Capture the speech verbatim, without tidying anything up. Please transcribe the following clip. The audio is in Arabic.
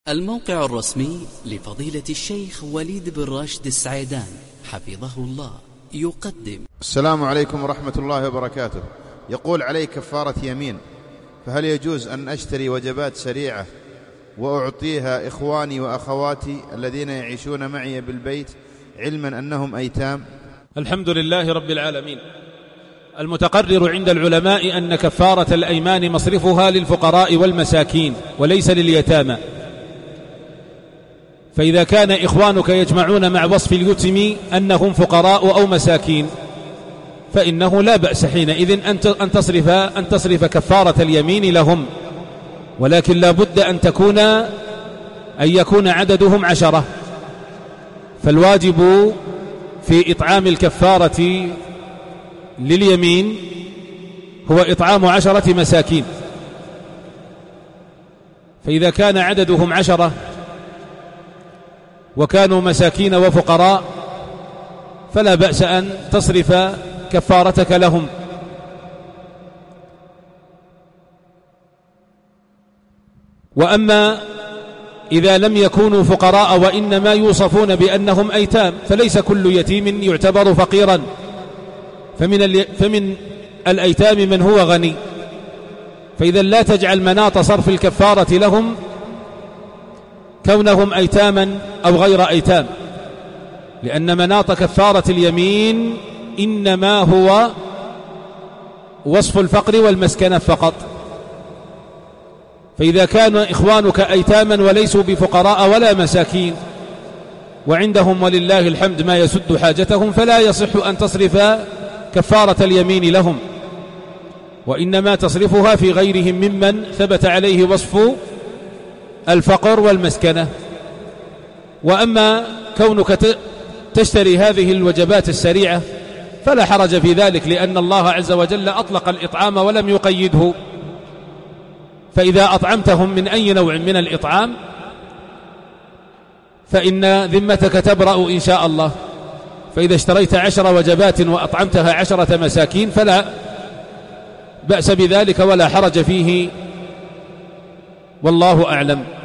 الموقع الرسمي لفضيلة الشيخ وليد بن راشد السعيدان حفظه الله يقدم. السلام عليكم ورحمة الله وبركاته. يقول علي كفارة يمين، فهل يجوز أن أشتري وجبات سريعة وأعطيها إخواني وأخواتي الذين يعيشون معي بالبيت علما أنهم أيتام؟ الحمد لله رب العالمين. المتقرر عند العلماء أن كفارة الأيمان مصرفها للفقراء والمساكين وليس لليتامى، فإذا كان إخوانك يجمعون مع وصف اليتم أنهم فقراء أو مساكين فإنه لا بأس حينئذ أن تصرف, أن تصرف كفارة اليمين لهم، ولكن لا بد أن تكون أن يكون عددهم عشرة، فالواجب في إطعام الكفارة لليمين هو إطعام عشرة مساكين، فإذا كان عددهم عشرة وكانوا مساكين وفقراء فلا بأس أن تصرف كفارتك لهم. وأما إذا لم يكونوا فقراء وإنما يوصفون بأنهم أيتام فليس كل يتيم يعتبر فقيرا، فمن, فمن الأيتام من هو غني، فإذا لا تجعل مناط صرف الكفارة لهم كونهم أيتاما أو غير أيتام، لأن مناط كفارة اليمين إنما هو وصف الفقر والمسكنة فقط. فإذا كان إخوانك أيتاما وليسوا بفقراء ولا مساكين وعندهم ولله الحمد ما يسد حاجتهم فلا يصح أن تصرف كفارة اليمين لهم، وإنما تصرفها في غيرهم ممن ثبت عليه وصف الفقر والمسكنة. وأما كونك تشتري هذه الوجبات السريعة فلا حرج في ذلك، لأن الله عز وجل أطلق الإطعام ولم يقيده، فإذا أطعمتهم من أي نوع من الإطعام فإن ذمتك تبرأ إن شاء الله. فإذا اشتريت عشر وجبات وأطعمتها عشرة مساكين فلا بأس بذلك ولا حرج فيه، والله أعلم.